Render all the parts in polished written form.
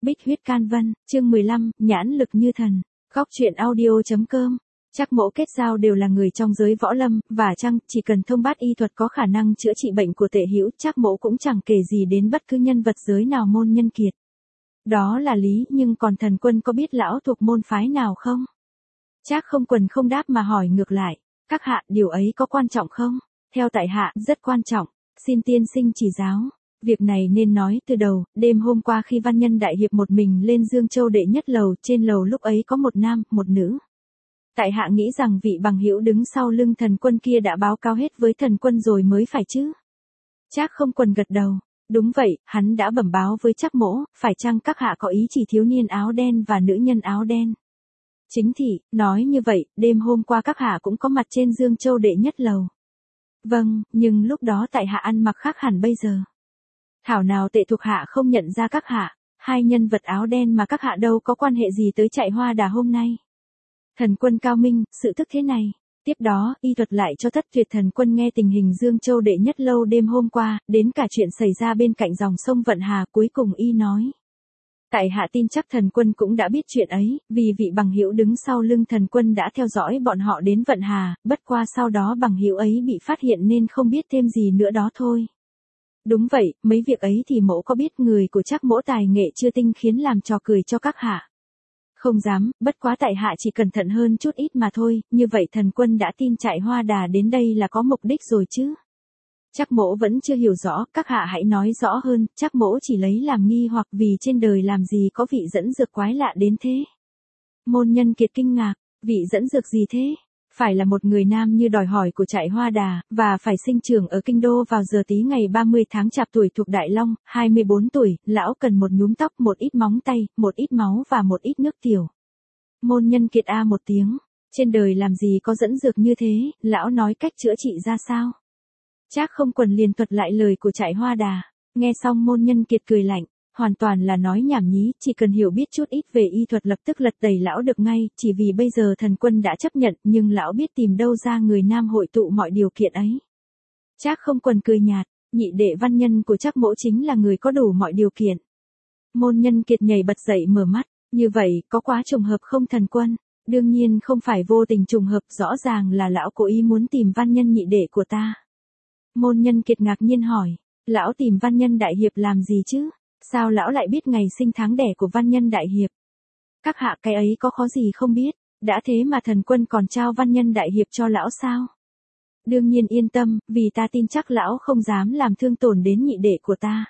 Bích huyết can vân, chương 15, nhãn lực như thần. Góc truyện audio.com. Trác Mỗ kết giao đều là người trong giới võ lâm, và chăng chỉ cần thông bát y thuật có khả năng chữa trị bệnh của Tệ Hữu, Trác Mỗ cũng chẳng kể gì đến bất cứ nhân vật giới nào môn nhân kiệt. Đó là lý, nhưng còn Thần Quân có biết lão thuộc môn phái nào không? Trác Không Quần không đáp mà hỏi ngược lại, các hạ, điều ấy có quan trọng không? Theo tại hạ, rất quan trọng, xin tiên sinh chỉ giáo. Việc này nên nói từ đầu, đêm hôm qua khi Văn Nhân Đại Hiệp một mình lên Dương Châu đệ nhất lầu, trên lầu lúc ấy có một nam, một nữ. Tại hạ nghĩ rằng vị bằng hữu đứng sau lưng Thần Quân kia đã báo cáo hết với Thần Quân rồi mới phải chứ. Trác Không Quần gật đầu, đúng vậy, hắn đã bẩm báo với Trác Mỗ, phải chăng các hạ có ý chỉ thiếu niên áo đen và nữ nhân áo đen? Chính thị, nói như vậy, đêm hôm qua các hạ cũng có mặt trên Dương Châu đệ nhất lầu. Vâng, nhưng lúc đó tại hạ ăn mặc khác hẳn bây giờ. Thảo nào Tệ thuộc hạ không nhận ra các hạ, hai nhân vật áo đen mà các hạ đâu có quan hệ gì tới chạy hoa đà hôm nay. Thần Quân cao minh, sự thức thế này. Tiếp đó, y thuật lại cho Thất Tuyệt Thần Quân nghe tình hình Dương Châu đệ nhất lâu đêm hôm qua, đến cả chuyện xảy ra bên cạnh dòng sông Vận Hà, cuối cùng y nói. Tại hạ tin chắc Thần Quân cũng đã biết chuyện ấy, vì vị bằng hữu đứng sau lưng Thần Quân đã theo dõi bọn họ đến Vận Hà, bất qua sau đó bằng hữu ấy bị phát hiện nên không biết thêm gì nữa đó thôi. Đúng vậy, mấy việc ấy thì mỗ có biết, người của Trác Mỗ tài nghệ chưa tinh khiến làm trò cười cho các hạ. Không dám, bất quá tại hạ chỉ cẩn thận hơn chút ít mà thôi, như vậy Thần Quân đã tin chạy hoa đà đến đây là có mục đích rồi chứ. Trác Mỗ vẫn chưa hiểu rõ, các hạ hãy nói rõ hơn, Trác Mỗ chỉ lấy làm nghi hoặc vì trên đời làm gì có vị dẫn dược quái lạ đến thế. Môn nhân kiệt kinh ngạc, vị dẫn dược gì thế? Phải là một người nam như đòi hỏi của trại hoa đà, và phải sinh trưởng ở kinh đô vào giờ tí ngày 30 tháng Chạp, tuổi thuộc Đại Long, 24 tuổi, lão cần một nhúm tóc, một ít móng tay, một ít máu và một ít nước tiểu. Môn nhân kiệt a một tiếng, trên đời làm gì có dẫn dược như thế, lão nói cách chữa trị ra sao? Trác Không Quần liền thuật lại lời của trại hoa đà, nghe xong môn nhân kiệt cười lạnh. Hoàn toàn là nói nhảm nhí, chỉ cần hiểu biết chút ít về y thuật lập tức lật tẩy lão được ngay, chỉ vì bây giờ Thần Quân đã chấp nhận, nhưng lão biết tìm đâu ra người nam hội tụ mọi điều kiện ấy. Trác Không Quần cười nhạt, nhị đệ Văn Nhân của Trác Mỗ chính là người có đủ mọi điều kiện. Môn nhân kiệt nhảy bật dậy mở mắt, như vậy, có quá trùng hợp không Thần Quân? Đương nhiên không phải vô tình trùng hợp, rõ ràng là lão cố ý muốn tìm Văn Nhân nhị đệ của ta. Môn nhân kiệt ngạc nhiên hỏi, lão tìm Văn Nhân Đại Hiệp làm gì chứ? Sao lão lại biết ngày sinh tháng đẻ của Văn Nhân Đại Hiệp? Các hạ, cái ấy có khó gì không biết, đã thế mà Thần Quân còn trao Văn Nhân Đại Hiệp cho lão sao? Đương nhiên yên tâm, vì ta tin chắc lão không dám làm thương tổn đến nhị đệ của ta.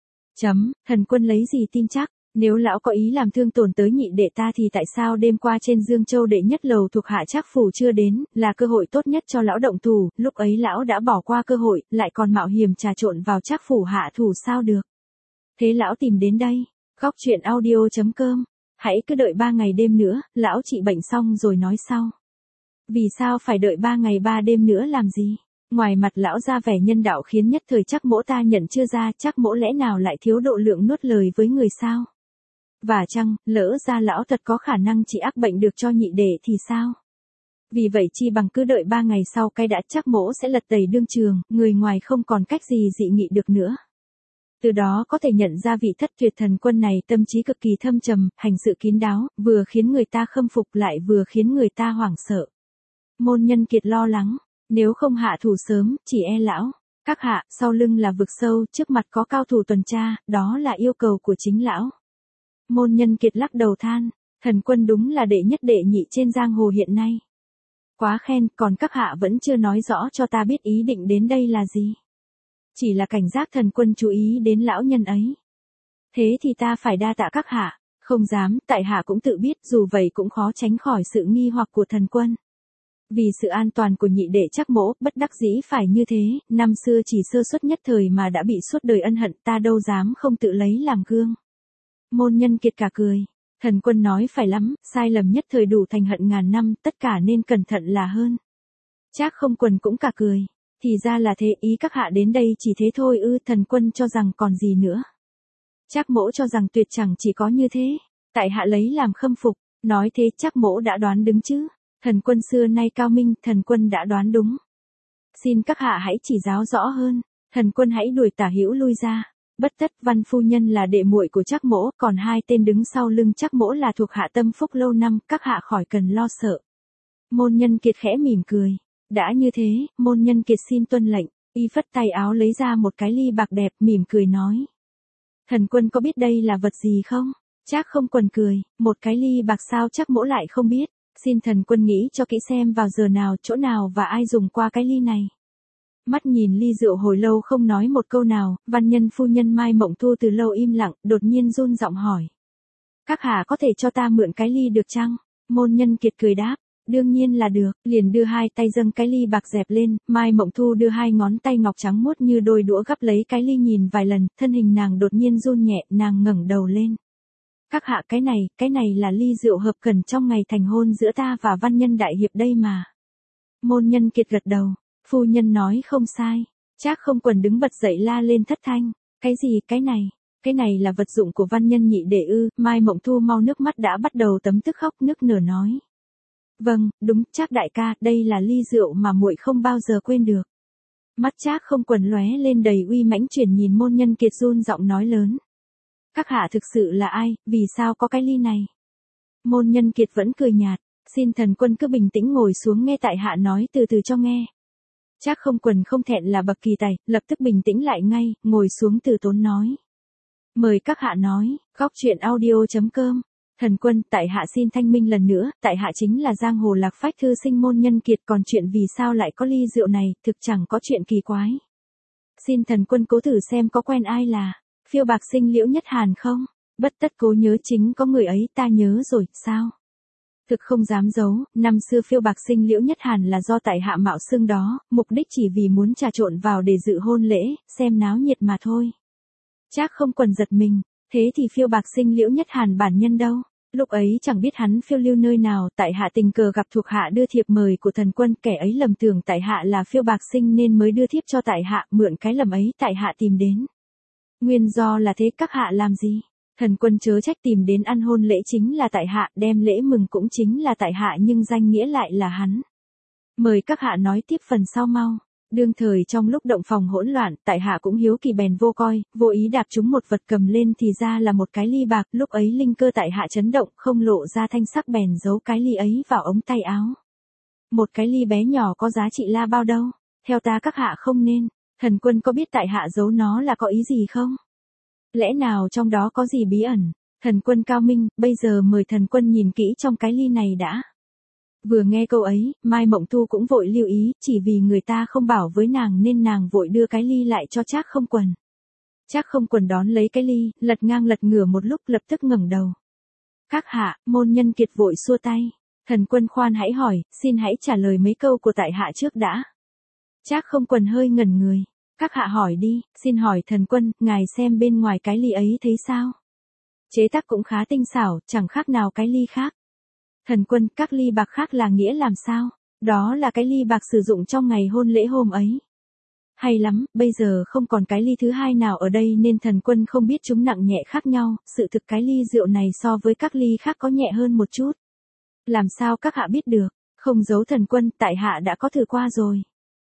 Thần Quân lấy gì tin chắc, nếu lão có ý làm thương tổn tới nhị đệ ta thì tại sao đêm qua trên Dương Châu đệ nhất lầu thuộc hạ Trác phủ chưa đến, là cơ hội tốt nhất cho lão động thủ, lúc ấy lão đã bỏ qua cơ hội, lại còn mạo hiểm trà trộn vào Trác phủ hạ thủ sao được? Thế lão tìm đến đây, góc truyện audio.com, hãy cứ đợi 3 ngày đêm nữa, lão trị bệnh xong rồi nói sau. Vì sao phải đợi 3 ngày 3 đêm nữa làm gì? Ngoài mặt lão ra vẻ nhân đạo khiến nhất thời Trác Mỗ ta nhận chưa ra, Trác Mỗ lẽ nào lại thiếu độ lượng nuốt lời với người sao? Và chăng, lỡ ra lão thật có khả năng trị ác bệnh được cho nhị đệ thì sao? Vì vậy chi bằng cứ đợi 3 ngày sau cái đã, Trác Mỗ sẽ lật tẩy đương trường, người ngoài không còn cách gì dị nghị được nữa. Từ đó có thể nhận ra vị Thất Tuyệt Thần Quân này tâm trí cực kỳ thâm trầm, hành sự kín đáo, vừa khiến người ta khâm phục lại vừa khiến người ta hoảng sợ. Môn nhân kiệt lo lắng, nếu không hạ thủ sớm, chỉ e lão. Các hạ, sau lưng là vực sâu, trước mặt có cao thủ tuần tra, đó là yêu cầu của chính lão. Môn nhân kiệt lắc đầu than, Thần Quân đúng là đệ nhất đệ nhị trên giang hồ hiện nay. Quá khen, còn các hạ vẫn chưa nói rõ cho ta biết ý định đến đây là gì. Chỉ là cảnh giác Thần Quân chú ý đến lão nhân ấy. Thế thì ta phải đa tạ các hạ, không dám, tại hạ cũng tự biết, dù vậy cũng khó tránh khỏi sự nghi hoặc của Thần Quân. Vì sự an toàn của nhị đệ Trác Mỗ, bất đắc dĩ phải như thế, năm xưa chỉ sơ suất nhất thời mà đã bị suốt đời ân hận, ta đâu dám không tự lấy làm gương. Môn nhân kiệt cả cười, Thần Quân nói phải lắm, sai lầm nhất thời đủ thành hận ngàn năm, tất cả nên cẩn thận là hơn. Trác Không Quần cũng cả cười. Thì ra là thế, ý các hạ đến đây chỉ thế thôi ư? Thần Quân cho rằng còn gì nữa. Trác Mỗ cho rằng tuyệt chẳng chỉ có như thế, tại hạ lấy làm khâm phục, nói thế Trác Mỗ đã đoán đúng chứ? Thần Quân xưa nay cao minh, Thần Quân đã đoán đúng. Xin các hạ hãy chỉ giáo rõ hơn, Thần Quân hãy đuổi Tả Hữu lui ra. Bất tất, Văn phu nhân là đệ muội của Trác Mỗ, còn hai tên đứng sau lưng Trác Mỗ là thuộc hạ tâm phúc lâu năm, các hạ khỏi cần lo sợ. Môn Nhân Kiệt khẽ mỉm cười. Đã như thế, Môn Nhân Kiệt xin tuân lệnh. Y phất tay áo lấy ra một cái ly bạc đẹp, mỉm cười nói. Thần quân có biết đây là vật gì không? Trác Không Quần cười, một cái ly bạc sao Trác Mỗ lại không biết. Xin thần quân nghĩ cho kỹ xem vào giờ nào, chỗ nào và ai dùng qua cái ly này. Mắt nhìn ly rượu hồi lâu không nói một câu nào, văn nhân phu nhân Mai Mộng Thu từ lâu im lặng, đột nhiên run giọng hỏi. Các hạ có thể cho ta mượn cái ly được chăng? Môn Nhân Kiệt cười đáp. Đương nhiên là được, liền đưa hai tay dâng cái ly bạc dẹp lên, Mai Mộng Thu đưa hai ngón tay ngọc trắng muốt như đôi đũa gắp lấy cái ly nhìn vài lần, thân hình nàng đột nhiên run nhẹ, nàng ngẩng đầu lên. Các hạ, cái này là ly rượu hợp cần trong ngày thành hôn giữa ta và văn nhân đại hiệp đây mà. Môn Nhân Kiệt gật đầu, phu nhân nói không sai. Trác Không Quần đứng bật dậy la lên thất thanh. Cái gì, cái này là vật dụng của văn nhân nhị đệ ư? Mai Mộng Thu mau nước mắt đã bắt đầu tấm tức khóc nức nở nói. Vâng, đúng, Trác đại ca, đây là ly rượu mà muội không bao giờ quên được. Mắt Trác Không Quần lóe lên đầy uy mãnh, chuyển nhìn Môn Nhân Kiệt run giọng nói lớn. Các hạ thực sự là ai, vì sao có cái ly này? Môn Nhân Kiệt vẫn cười nhạt, xin thần quân cứ bình tĩnh ngồi xuống nghe tại hạ nói từ từ cho nghe. Trác Không Quần không thẹn là bậc kỳ tài, lập tức bình tĩnh lại ngay, ngồi xuống từ tốn nói. Mời các hạ nói, góc truyện audio.com. Thần quân, tại hạ xin thanh minh lần nữa, tại hạ chính là giang hồ lạc phách thư sinh Môn Nhân Kiệt, còn chuyện vì sao lại có ly rượu này, thực chẳng có chuyện kỳ quái. Xin thần quân cố thử xem có quen ai là Phiêu Bạc Sinh Liễu Nhất Hàn không? Bất tất cố nhớ, chính có người ấy, ta nhớ rồi, sao? Thực không dám giấu, năm xưa Phiêu Bạc Sinh Liễu Nhất Hàn là do tại hạ mạo xưng đó, mục đích chỉ vì muốn trà trộn vào để dự hôn lễ, xem náo nhiệt mà thôi. Trác Không Quần giật mình, thế thì Phiêu Bạc Sinh Liễu Nhất Hàn bản nhân đâu? Lúc ấy chẳng biết hắn phiêu lưu nơi nào, tại hạ tình cờ gặp thuộc hạ đưa thiệp mời của thần quân, kẻ ấy lầm tưởng tại hạ là Phiêu Bạc Sinh nên mới đưa thiếp cho tại hạ, mượn cái lầm ấy tại hạ tìm đến. Nguyên do là thế, các hạ làm gì? Thần quân chớ trách, tìm đến ăn hôn lễ chính là tại hạ, đem lễ mừng cũng chính là tại hạ, nhưng danh nghĩa lại là hắn. Mời các hạ nói tiếp phần sau mau. Đương thời trong lúc động phòng hỗn loạn, tại hạ cũng hiếu kỳ bèn vô coi, vô ý đạp trúng một vật, cầm lên thì ra là một cái ly bạc, lúc ấy linh cơ tại hạ chấn động, không lộ ra thanh sắc bèn giấu cái ly ấy vào ống tay áo. Một cái ly bé nhỏ có giá trị la bao đâu, theo ta các hạ không nên. Thần quân có biết tại hạ giấu nó là có ý gì không? Lẽ nào trong đó có gì bí ẩn? Thần quân cao minh, bây giờ mời thần quân nhìn kỹ trong cái ly này đã. Vừa nghe câu ấy, Mai Mộng Thu cũng vội lưu ý, chỉ vì người ta không bảo với nàng nên nàng vội đưa cái ly lại cho Trác Không Quần. Trác Không Quần đón lấy cái ly, lật ngang lật ngửa một lúc, lập tức ngẩng đầu. Các hạ, Môn Nhân Kiệt vội xua tay. Thần quân khoan hãy hỏi, xin hãy trả lời mấy câu của tại hạ trước đã. Trác Không Quần hơi ngẩn người. Các hạ hỏi đi, xin hỏi thần quân, ngài xem bên ngoài cái ly ấy thấy sao? Chế tác cũng khá tinh xảo, chẳng khác nào cái ly khác. Thần quân, các ly bạc khác là nghĩa làm sao? Đó là cái ly bạc sử dụng trong ngày hôn lễ hôm ấy. Hay lắm, bây giờ không còn cái ly thứ hai nào ở đây nên thần quân không biết chúng nặng nhẹ khác nhau, sự thực cái ly rượu này so với các ly khác có nhẹ hơn một chút. Làm sao các hạ biết được? Không giấu thần quân, tại hạ đã có thử qua rồi.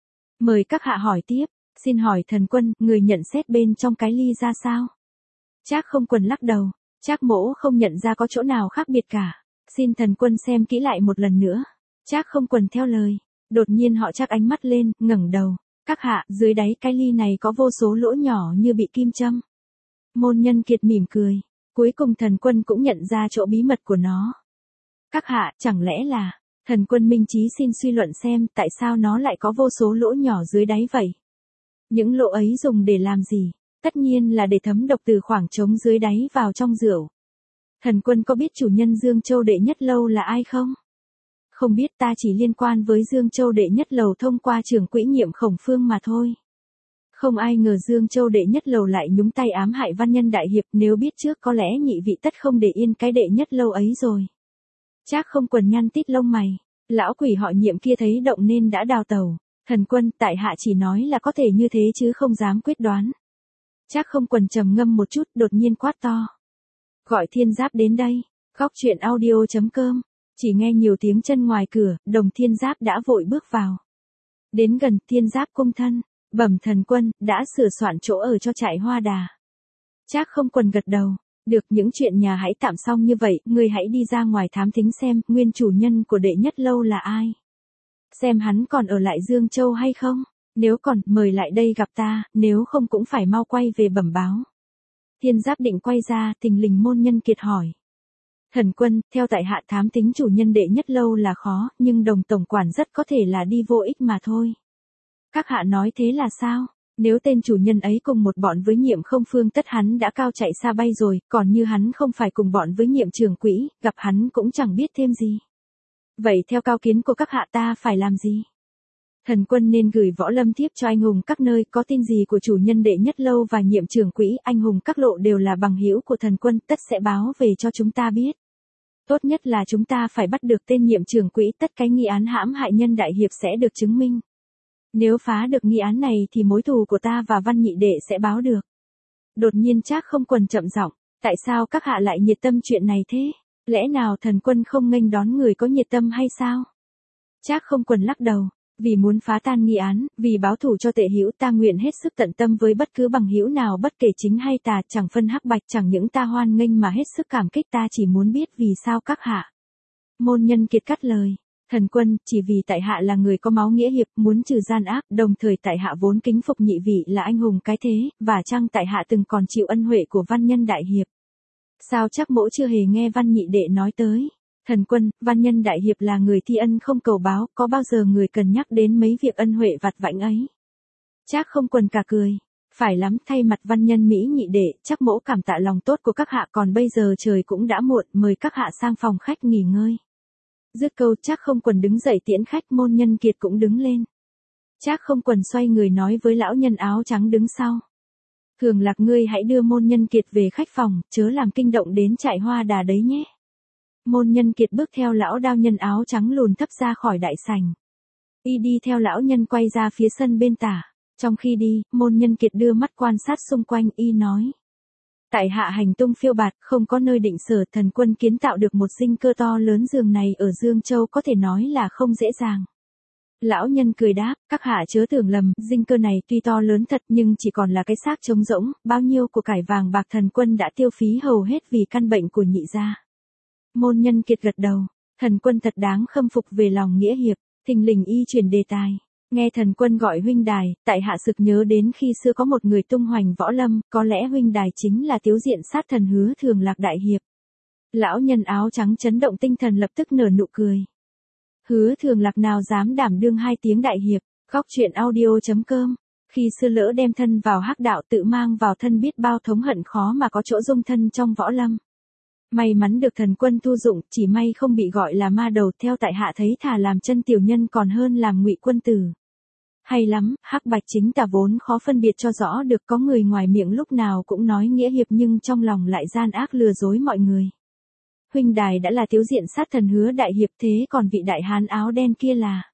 Mời các hạ hỏi tiếp, xin hỏi thần quân, người nhận xét bên trong cái ly ra sao? Trác Không Quần lắc đầu, Trác mỗ không nhận ra có chỗ nào khác biệt cả. Xin thần quân xem kỹ lại một lần nữa. Trác Không Quần theo lời. Đột nhiên họ Trác ánh mắt lên, ngẩng đầu. Các hạ, dưới đáy cái ly này có vô số lỗ nhỏ như bị kim châm. Môn Nhân Kiệt mỉm cười. Cuối cùng thần quân cũng nhận ra chỗ bí mật của nó. Các hạ, chẳng lẽ là... Thần quân minh trí xin suy luận xem tại sao nó lại có vô số lỗ nhỏ dưới đáy vậy. Những lỗ ấy dùng để làm gì? Tất nhiên là để thấm độc từ khoảng trống dưới đáy vào trong rượu. Thần quân có biết chủ nhân Dương Châu Đệ Nhất Lâu là ai không? Không biết, ta chỉ liên quan với Dương Châu Đệ Nhất Lầu thông qua trưởng quỹ Nhiệm Khổng Phương mà thôi. Không ai ngờ Dương Châu Đệ Nhất Lầu lại nhúng tay ám hại văn nhân đại hiệp, nếu biết trước có lẽ nhị vị tất không để yên cái Đệ Nhất Lâu ấy rồi. Trác Không Quần nhăn tít lông mày, lão quỷ họ Nhiệm kia thấy động nên đã đào tẩu. Thần quân, tại hạ chỉ nói là có thể như thế chứ không dám quyết đoán. Trác Không Quần trầm ngâm một chút, đột nhiên quát to. Gọi Thiên Giáp đến đây. Góc truyện audio.com. Chỉ nghe nhiều tiếng chân ngoài cửa, Đồng Thiên Giáp đã vội bước vào. Đến gần, Thiên Giáp cung thân, bẩm thần quân, đã sửa soạn chỗ ở cho trại Hoa Đà. Trác Không Quần gật đầu. Được, những chuyện nhà hãy tạm xong như vậy, ngươi hãy đi ra ngoài thám thính xem, nguyên chủ nhân của Đệ Nhất Lâu là ai. Xem hắn còn ở lại Dương Châu hay không, nếu còn, mời lại đây gặp ta, nếu không cũng phải mau quay về bẩm báo. Thiên Giáp định quay ra, thình lình Môn Nhân Kiệt hỏi. Thần quân, theo tại hạ thám tính chủ nhân Đệ Nhất Lâu là khó, nhưng Đồng tổng quản rất có thể là đi vô ích mà thôi. Các hạ nói thế là sao? Nếu tên chủ nhân ấy cùng một bọn với Nhiệm Không Phương tất hắn đã cao chạy xa bay rồi, còn như hắn không phải cùng bọn với Nhiệm Trưởng Quỹ, gặp hắn cũng chẳng biết thêm gì. Vậy theo cao kiến của các hạ ta phải làm gì? Thần quân nên gửi võ lâm thiếp cho anh hùng các nơi, có tin gì của chủ nhân Đệ Nhất Lâu và Nhiệm Trưởng Quỹ, anh hùng các lộ đều là bằng hữu của thần quân, tất sẽ báo về cho chúng ta biết. Tốt nhất là chúng ta phải bắt được tên Nhiệm Trưởng Quỹ, tất cái nghi án hãm hại nhân đại hiệp sẽ được chứng minh. Nếu phá được nghi án này thì mối thù của ta và Văn nhị đệ sẽ báo được. Đột nhiên Trác Không Quần chậm giọng, tại sao các hạ lại nhiệt tâm chuyện này thế? Lẽ nào thần quân không nghênh đón người có nhiệt tâm hay sao? Trác Không Quần lắc đầu, vì muốn phá tan nghi án, vì báo thù cho Tệ hữu, ta nguyện hết sức tận tâm với bất cứ bằng hữu nào, bất kể chính hay tà, chẳng phân hắc bạch, chẳng những ta hoan nghênh mà hết sức cảm kích, ta chỉ muốn biết vì sao các hạ. Môn Nhân Kiệt cắt lời. Thần quân, chỉ vì tại hạ là người có máu nghĩa hiệp, muốn trừ gian ác, đồng thời tại hạ vốn kính phục nhị vị là anh hùng cái thế, và chăng tại hạ từng còn chịu ân huệ của văn nhân đại hiệp. Sao chắc mỗ chưa hề nghe Văn nhị đệ nói tới. Thần quân, văn nhân đại hiệp là người thi ân không cầu báo, có bao giờ người cần nhắc đến mấy việc ân huệ vặt vãnh ấy? Trác Không Quần cả cười. Phải lắm, thay mặt văn nhân Mỹ nhị đệ, chắc mỗ cảm tạ lòng tốt của các hạ, còn bây giờ trời cũng đã muộn, mời các hạ sang phòng khách nghỉ ngơi. Dứt câu Trác Không Quần đứng dậy tiễn khách, Môn Nhân Kiệt cũng đứng lên. Trác Không Quần xoay người nói với lão nhân áo trắng đứng sau. Thường Lạc, ngươi hãy đưa Môn Nhân Kiệt về khách phòng, chớ làm kinh động đến Trại Hoa Đà đấy nhé. Môn Nhân Kiệt bước theo lão đao nhân áo trắng lùn thấp ra khỏi đại sảnh. Y đi theo lão nhân quay ra phía sân bên tả. Trong khi đi, Môn Nhân Kiệt đưa mắt quan sát xung quanh, y nói. Tại hạ hành tung phiêu bạt, không có nơi định sở, thần quân kiến tạo được một dinh cơ to lớn giường này ở Dương Châu có thể nói là không dễ dàng. Lão nhân cười đáp, các hạ chớ tưởng lầm, dinh cơ này tuy to lớn thật nhưng chỉ còn là cái xác trống rỗng, bao nhiêu của cải vàng bạc thần quân đã tiêu phí hầu hết vì căn bệnh của nhị gia. Môn Nhân Kiệt gật đầu, thần quân thật đáng khâm phục về lòng nghĩa hiệp, thình lình y chuyển đề tài. Nghe thần quân gọi huynh đài, tại hạ sực nhớ đến khi xưa có một người tung hoành võ lâm, có lẽ huynh đài chính là Tiếu Diện sát thần Hứa Thường Lạc đại hiệp. Lão nhân áo trắng chấn động tinh thần lập tức nở nụ cười. Hứa Thường Lạc nào dám đảm đương 2 tiếng đại hiệp, góc truyện audio.com. Khi xưa lỡ đem thân vào hắc đạo, tự mang vào thân biết bao thống hận, khó mà có chỗ dung thân trong võ lâm. May mắn được thần quân thu dụng, chỉ may không bị gọi là ma đầu, theo tại hạ thấy thà làm chân tiểu nhân còn hơn làm ngụy quân tử. Hay lắm, hắc bạch chính tà vốn khó phân biệt cho rõ được, có người ngoài miệng lúc nào cũng nói nghĩa hiệp nhưng trong lòng lại gian ác lừa dối mọi người. Huynh đài đã là Tiếu Diện sát thần Hứa đại hiệp, thế còn vị đại hán áo đen kia là?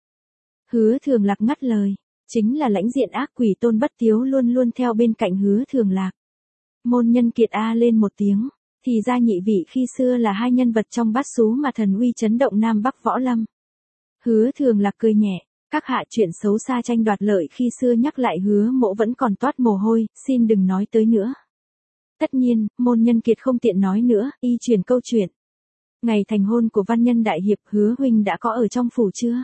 Hứa Thường Lạc ngắt lời, chính là lãnh diện ác quỷ Tôn Bất Tiếu, luôn luôn theo bên cạnh Hứa Thường Lạc. Môn Nhân Kiệt a lên một tiếng, thì ra nhị vị khi xưa là 2 nhân vật trong bát xú mà thần uy chấn động Nam Bắc võ lâm. Hứa Thường Lạc cười nhẹ. Các hạ chuyện xấu xa tranh đoạt lợi khi xưa nhắc lại Hứa mỗ vẫn còn toát mồ hôi, xin đừng nói tới nữa. Tất nhiên, Môn Nhân Kiệt không tiện nói nữa, y chuyển câu chuyện. Ngày thành hôn của văn nhân đại hiệp, Hứa huynh đã có ở trong phủ chưa?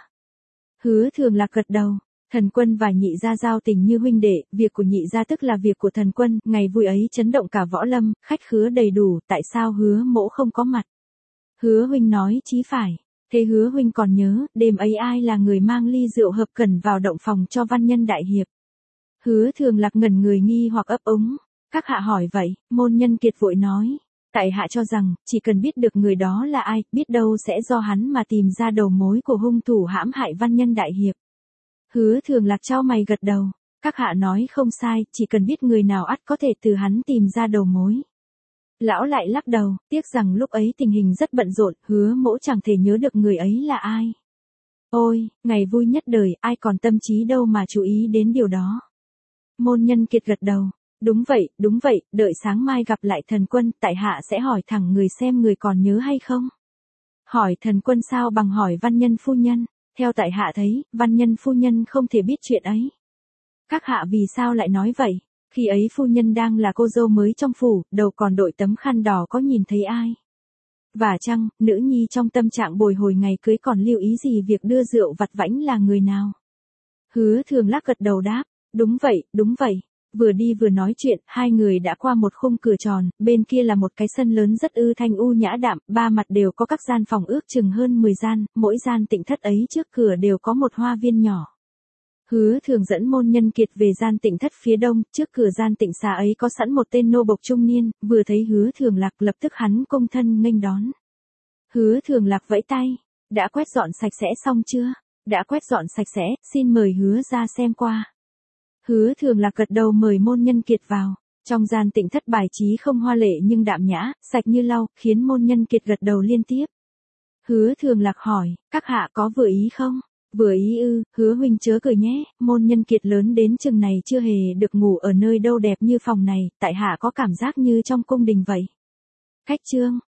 Hứa Thường Lạc gật đầu, thần quân và nhị gia giao tình như huynh đệ, việc của nhị gia tức là việc của thần quân, ngày vui ấy chấn động cả võ lâm, khách khứa đầy đủ, tại sao Hứa mỗ không có mặt? Hứa huynh nói chí phải. Thế Hứa huynh còn nhớ, đêm ấy ai là người mang ly rượu hợp cẩn vào động phòng cho văn nhân đại hiệp? Hứa Thường Lạc ngẩn người nghi hoặc ấp úng. Các hạ hỏi vậy, Môn Nhân Kiệt vội nói. Tại hạ cho rằng, chỉ cần biết được người đó là ai, biết đâu sẽ do hắn mà tìm ra đầu mối của hung thủ hãm hại văn nhân đại hiệp. Hứa Thường Lạc chau mày gật đầu. Các hạ nói không sai, chỉ cần biết người nào ắt có thể từ hắn tìm ra đầu mối. Lão lại lắc đầu, tiếc rằng lúc ấy tình hình rất bận rộn, Hứa mỗ chẳng thể nhớ được người ấy là ai. Ôi, ngày vui nhất đời, ai còn tâm trí đâu mà chú ý đến điều đó. Môn Nhân Kiệt gật đầu, đúng vậy, đợi sáng mai gặp lại thần quân, tại hạ sẽ hỏi thẳng người xem người còn nhớ hay không. Hỏi thần quân sao bằng hỏi văn nhân phu nhân, theo tại hạ thấy, văn nhân phu nhân không thể biết chuyện ấy. Các hạ vì sao lại nói vậy? Khi ấy phu nhân đang là cô dâu mới trong phủ, đầu còn đội tấm khăn đỏ, có nhìn thấy ai. Và chăng, nữ nhi trong tâm trạng bồi hồi ngày cưới còn lưu ý gì việc đưa rượu vặt vãnh là người nào? Hứa Thường Lạc gật đầu đáp, đúng vậy, đúng vậy. Vừa đi vừa nói chuyện, hai người đã qua một khung cửa tròn, bên kia là một cái sân lớn rất thanh u nhã đạm, ba mặt đều có các gian phòng ước chừng hơn 10 gian, mỗi gian tịnh thất ấy trước cửa đều có một hoa viên nhỏ. Hứa Thường dẫn môn nhân kiệt về gian tịnh thất phía đông, trước cửa gian tịnh xá ấy có sẵn một tên nô bộc trung niên, vừa thấy Hứa Thường Lạc lập tức hắn cung thân nghênh đón. Hứa Thường Lạc vẫy tay, đã quét dọn sạch sẽ xong chưa? Đã quét dọn sạch sẽ, xin mời Hứa ra xem qua. Hứa Thường Lạc gật đầu mời môn nhân kiệt vào. Trong gian tịnh thất bài trí không hoa lệ nhưng đạm nhã, sạch như lau, khiến môn nhân kiệt gật đầu liên tiếp. Hứa Thường Lạc hỏi, các hạ có vừa ý không? Vừa ý ư? Hứa huynh chớ cười nhé, môn nhân kiệt lớn đến chừng này chưa hề được ngủ ở nơi đâu đẹp như phòng này, tại hạ có cảm giác như trong cung đình vậy. Khách trương,